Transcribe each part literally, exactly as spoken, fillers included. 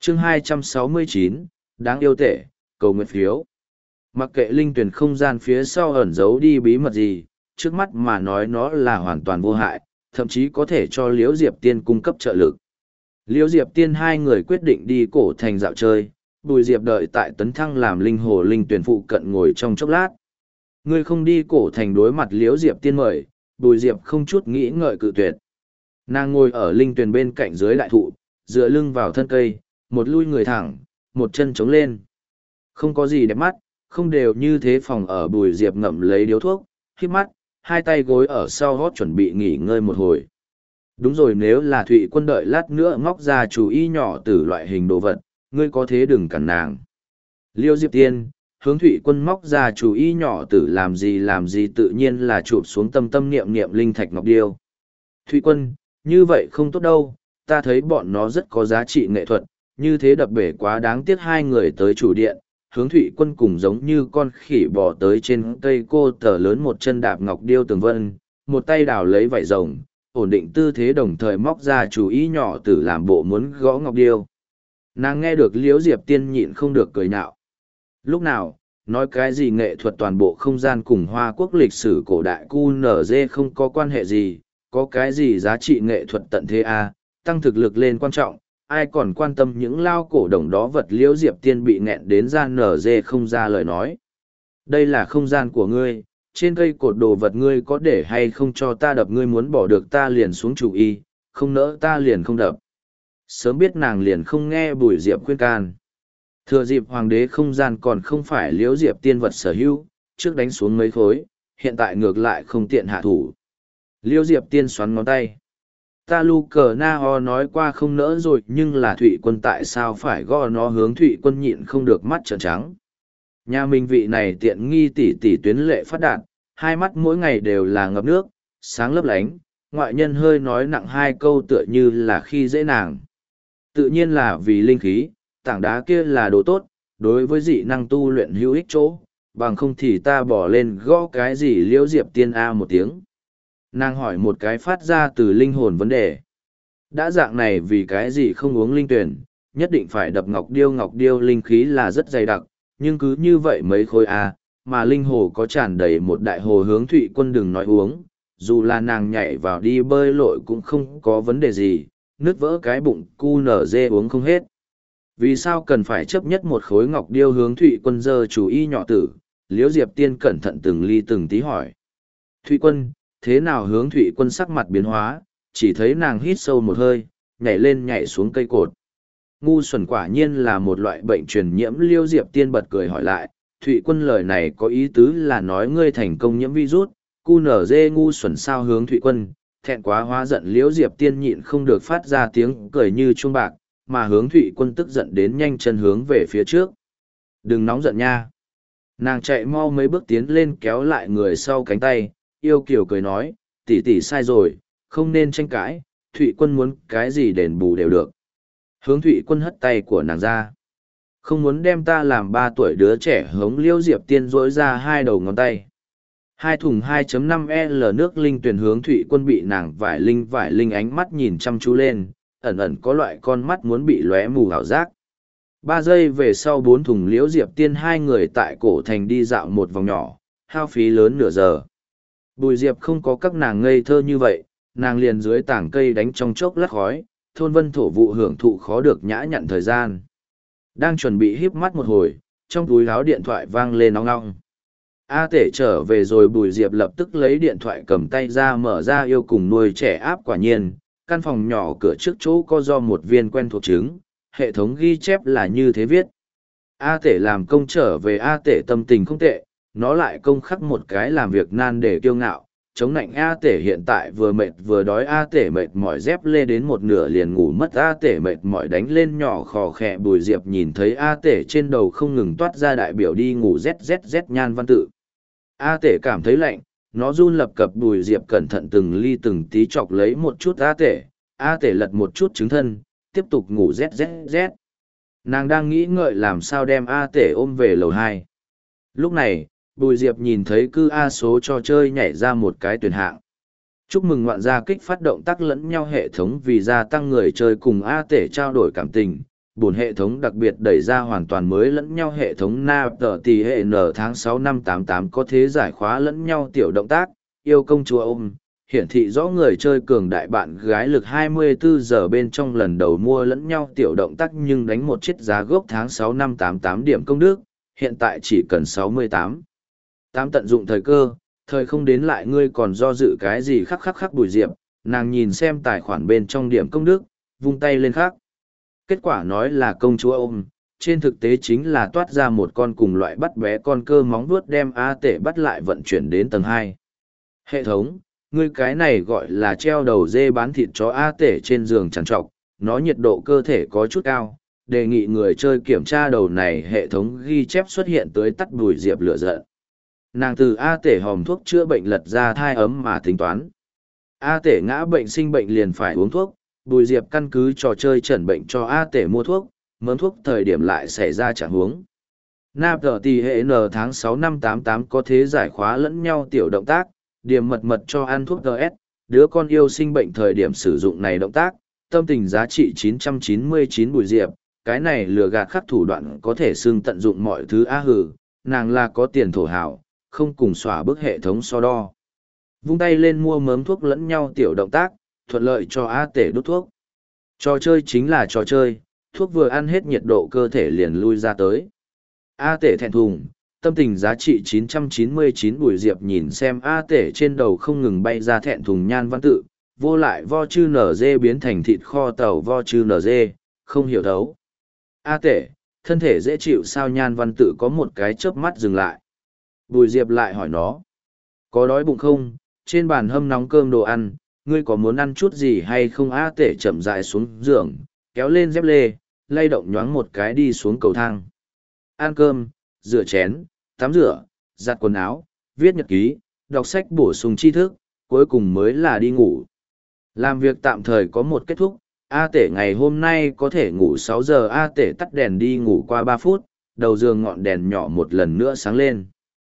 chương hai trăm sáu mươi chín, đáng yêu tệ, cầu nguyện phiếu. Mặc kệ linh tuyển không gian phía sau ẩn giấu đi bí mật gì, trước mắt mà nói nó là hoàn toàn vô hại, thậm chí có thể cho Liễu Diệp Tiên cung cấp trợ lực. Liễu Diệp Tiên hai người quyết định đi cổ thành dạo chơi, Bùi Diệp đợi tại Tấn Thăng làm linh hồ linh tuyển phụ cận ngồi trong chốc lát. Ngươi không đi cổ thành đối mặt Liễu Diệp Tiên mời, Bùi Diệp không chút nghĩ ngợi cự tuyệt. Nàng ngồi ở linh tuyển bên cạnh dưới đại thụ, dựa lưng vào thân cây, một lui người thẳng, một chân chống lên. Không có gì đẹp mắt, không đều như thế phòng ở. Bùi Diệp ngậm lấy điếu thuốc, híp mắt, hai tay gối ở sau gót chuẩn bị nghỉ ngơi một hồi. Đúng rồi, nếu là Thụy Quân đợi lát nữa ngóc ra chú ý nhỏ từ loại hình đồ vật, ngươi có thế đừng cản nàng. Liêu Diệp Tiên, hướng Thụy Quân móc ra chú ý nhỏ tử làm gì làm gì tự nhiên là chụp xuống tâm tâm niệm niệm linh thạch ngọc điêu. Thụy Quân, như vậy không tốt đâu, ta thấy bọn nó rất có giá trị nghệ thuật, như thế đập bể quá đáng tiếc. Hai người tới chủ điện, hướng Thụy Quân cùng giống như con khỉ bò tới trên cây cô tờ lớn, một chân đạp ngọc điêu tường vân, một tay đào lấy vải rồng, ổn định tư thế đồng thời móc ra chú ý nhỏ tử làm bộ muốn gõ ngọc điêu. Nàng nghe được Liễu Diệp Tiên nhịn không được cười nhạo. Lúc nào, nói cái gì nghệ thuật toàn bộ không gian cùng Hoa Quốc lịch sử cổ đại cu nở dê không có quan hệ gì, có cái gì giá trị nghệ thuật tận thế à, tăng thực lực lên quan trọng, ai còn quan tâm những lao cổ đồng đó. Vật Liễu Diệp Tiên bị nghẹn đến ra nở dê không ra lời nói. Đây là không gian của ngươi, trên cây cột đồ vật ngươi có để hay không cho ta đập, ngươi muốn bỏ được ta liền xuống chủ y, không nỡ ta liền không đập. Sớm biết nàng liền không nghe Bùi Diệp khuyên can. Thừa dịp hoàng đế không gian còn không phải Liễu Diệp Tiên vật sở hữu, trước đánh xuống mấy khối, hiện tại ngược lại không tiện hạ thủ. Liễu Diệp Tiên xoắn ngón tay. Ta lu cờ na ho nói qua không nỡ rồi, nhưng là Thụy Quân tại sao phải gõ nó? Hướng Thụy Quân nhịn không được mắt trợn trắng. Nhà mình vị này tiện nghi tỷ tỷ tuyến lệ phát đạt, hai mắt mỗi ngày đều là ngập nước, sáng lấp lánh, ngoại nhân hơi nói nặng hai câu tựa như là khi dễ nàng. Tự nhiên là vì linh khí, tảng đá kia là đồ tốt, đối với dị năng tu luyện hữu ích chỗ, bằng không thì ta bỏ lên gõ cái gì? Liễu Diệp Tiên a một tiếng. Nàng hỏi một cái phát ra từ linh hồn vấn đề. Đã dạng này vì cái gì không uống linh tuyển, nhất định phải đập ngọc điêu? Ngọc điêu linh khí là rất dày đặc, nhưng cứ như vậy mấy khối a, mà linh hồ có tràn đầy một đại hồ. Hướng Thụy Quân đừng nói uống, dù là nàng nhảy vào đi bơi lội cũng không có vấn đề gì, nứt vỡ cái bụng cu nở dê uống không hết. Vì sao cần phải chấp nhất một khối ngọc điêu? Hướng Thụy Quân giơ chú y nhỏ tử. Liễu Diệp Tiên cẩn thận từng ly từng tí hỏi. Thụy Quân, thế nào? Hướng Thụy Quân sắc mặt biến hóa, chỉ thấy nàng hít sâu một hơi, nhảy lên nhảy xuống cây cột. Ngu xuẩn quả nhiên là một loại bệnh truyền nhiễm. Liễu Diệp Tiên bật cười hỏi lại, Thụy Quân lời này có ý tứ là nói ngươi thành công nhiễm virus, cu nở dê ngu xuẩn sao? Hướng Thụy Quân thẹn quá hóa giận, Liễu Diệp Tiên nhịn không được phát ra tiếng cười như chuông bạc, mà Hướng Thụy Quân tức giận đến nhanh chân hướng về phía trước. Đừng nóng giận nha. Nàng chạy mau mấy bước tiến lên kéo lại người sau cánh tay, yêu kiều cười nói, tỷ tỷ sai rồi, không nên tranh cãi, Thụy Quân muốn cái gì đền bù đều được. Hướng Thụy Quân hất tay của nàng ra. Không muốn đem ta làm ba tuổi đứa trẻ hống. Liễu Diệp Tiên rỗi ra hai đầu ngón tay. Hai thùng hai phẩy năm L nước linh tuyển. Hướng Thụy Quân bị nàng vải linh vải linh ánh mắt nhìn chăm chú lên, ẩn ẩn có loại con mắt muốn bị lóe mù ảo giác. Ba giây về sau bốn thùng. Liễu Diệp Tiên hai người tại cổ thành đi dạo một vòng nhỏ, hao phí lớn nửa giờ. Bùi Diệp không có các nàng ngây thơ như vậy, nàng liền dưới tảng cây đánh trong chốc lát khói, thôn vân thổ vụ hưởng thụ khó được nhã nhặn thời gian. Đang chuẩn bị híp mắt một hồi, trong túi áo điện thoại vang lên nóng nóng. A Tể trở về rồi. Bùi Diệp lập tức lấy điện thoại cầm tay ra mở ra yêu cùng nuôi trẻ áp. Quả nhiên, căn phòng nhỏ cửa trước chỗ có do một viên quen thuộc trứng, hệ thống ghi chép là như thế viết. A Tể làm công trở về. A Tể tâm tình không tệ, nó lại công khắc một cái làm việc nan để kiêu ngạo, chống nạnh. A Tể hiện tại vừa mệt vừa đói. A Tể mệt mỏi dép lê đến một nửa liền ngủ mất. A Tể mệt mỏi đánh lên nhỏ khò khẽ. Bùi Diệp nhìn thấy A Tể trên đầu không ngừng toát ra đại biểu đi ngủ zzz nhan văn tự. A Tể cảm thấy lạnh, nó run lập cập. Bùi Diệp cẩn thận từng ly từng tí chọc lấy một chút A Tể. A Tể lật một chút trứng thân, tiếp tục ngủ zzz. Nàng đang nghĩ ngợi làm sao đem A Tể ôm về lầu hai. Lúc này, Bùi Diệp nhìn thấy cư A số trò chơi nhảy ra một cái tuyển hạng. Chúc mừng ngoạn gia kích phát động tác lẫn nhau hệ thống vì gia tăng người chơi cùng A Tể trao đổi cảm tình. bổn hệ thống đặc biệt đẩy ra hoàn toàn mới lẫn nhau hệ thống na tờ tỷ hệ n tháng sáu năm tám tám có thế giải khóa lẫn nhau tiểu động tác, yêu công chúa ôm, hiển thị rõ người chơi cường đại bạn gái lực hai mươi bốn giờ bên trong lần đầu mua lẫn nhau tiểu động tác nhưng đánh một chiếc giá gốc tháng sáu năm tám tám điểm công đức, hiện tại chỉ cần sáu mươi tám. tám tận dụng thời cơ, thời không đến lại ngươi còn do dự cái gì khắc khắc khắc Bùi Diệp, nàng nhìn xem tài khoản bên trong điểm công đức, vung tay lên khắc. Kết quả nói là công chúa ôm, trên thực tế chính là toát ra một con cùng loại bắt bé con cơ móng vuốt đem A Tể bắt lại vận chuyển đến tầng hai. Hệ thống, ngươi cái này gọi là treo đầu dê bán thịt chó A Tể trên giường trằn trọc, nó nhiệt độ cơ thể có chút cao, đề nghị người chơi kiểm tra đầu này hệ thống ghi chép xuất hiện tới tắt Bùi Diệp lửa giận. Nàng từ A Tể hòm thuốc chữa bệnh lật ra thai ấm mà tính toán. A Tể ngã bệnh sinh bệnh liền phải uống thuốc, Bùi Diệp căn cứ trò chơi chẩn bệnh cho A Tể mua thuốc, mớm thuốc thời điểm lại xảy ra trạng huống. Nạp tờ tỷ hệ N tháng sáu năm tám tám có thế giải khóa lẫn nhau tiểu động tác, điểm mật mật cho ăn thuốc giê ét, đứa con yêu sinh bệnh thời điểm sử dụng này động tác, tâm tình giá trị chín trăm chín mươi chín Bùi Diệp, cái này lừa gạt khắc thủ đoạn có thể xưng tận dụng mọi thứ á hử, nàng là có tiền thổ hảo, không cùng xóa bức hệ thống so đo. Vung tay lên mua mớm thuốc lẫn nhau tiểu động tác, thuận lợi cho A Tể đút thuốc. Trò chơi chính là trò chơi, thuốc vừa ăn hết nhiệt độ cơ thể liền lui ra tới. A Tể thẹn thùng, tâm tình giá trị chín trăm chín mươi chín Bùi Diệp nhìn xem A Tể trên đầu không ngừng bay ra thẹn thùng nhan văn tự, vô lại vo chư nở dê biến thành thịt kho tàu vo chư nở dê, không hiểu thấu. A Tể, thân thể dễ chịu sao nhan văn tự có một cái chớp mắt dừng lại. Bùi Diệp lại hỏi nó, có đói bụng không, trên bàn hâm nóng cơm đồ ăn, ngươi có muốn ăn chút gì hay không? A Tể chậm rãi xuống giường, kéo lên dép lê, lay động nhoáng một cái đi xuống cầu thang. Ăn cơm, rửa chén, tắm rửa, giặt quần áo, viết nhật ký, đọc sách bổ sung tri thức, cuối cùng mới là đi ngủ. Làm việc tạm thời có một kết thúc, A Tể ngày hôm nay có thể ngủ sáu giờ. A Tể tắt đèn đi ngủ qua ba phút, đầu giường ngọn đèn nhỏ một lần nữa sáng lên.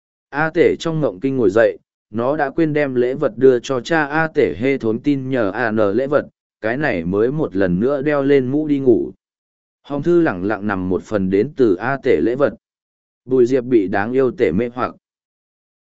A Tể trong ngộng kinh ngồi dậy, nó đã quên đem lễ vật đưa cho cha. A Tể hê thốn tin nhờ A N lễ vật, cái này mới một lần nữa đeo lên mũ đi ngủ. Hồng thư lẳng lặng nằm một phần đến từ A Tể lễ vật. Bùi Diệp bị đáng yêu Tể mê hoặc.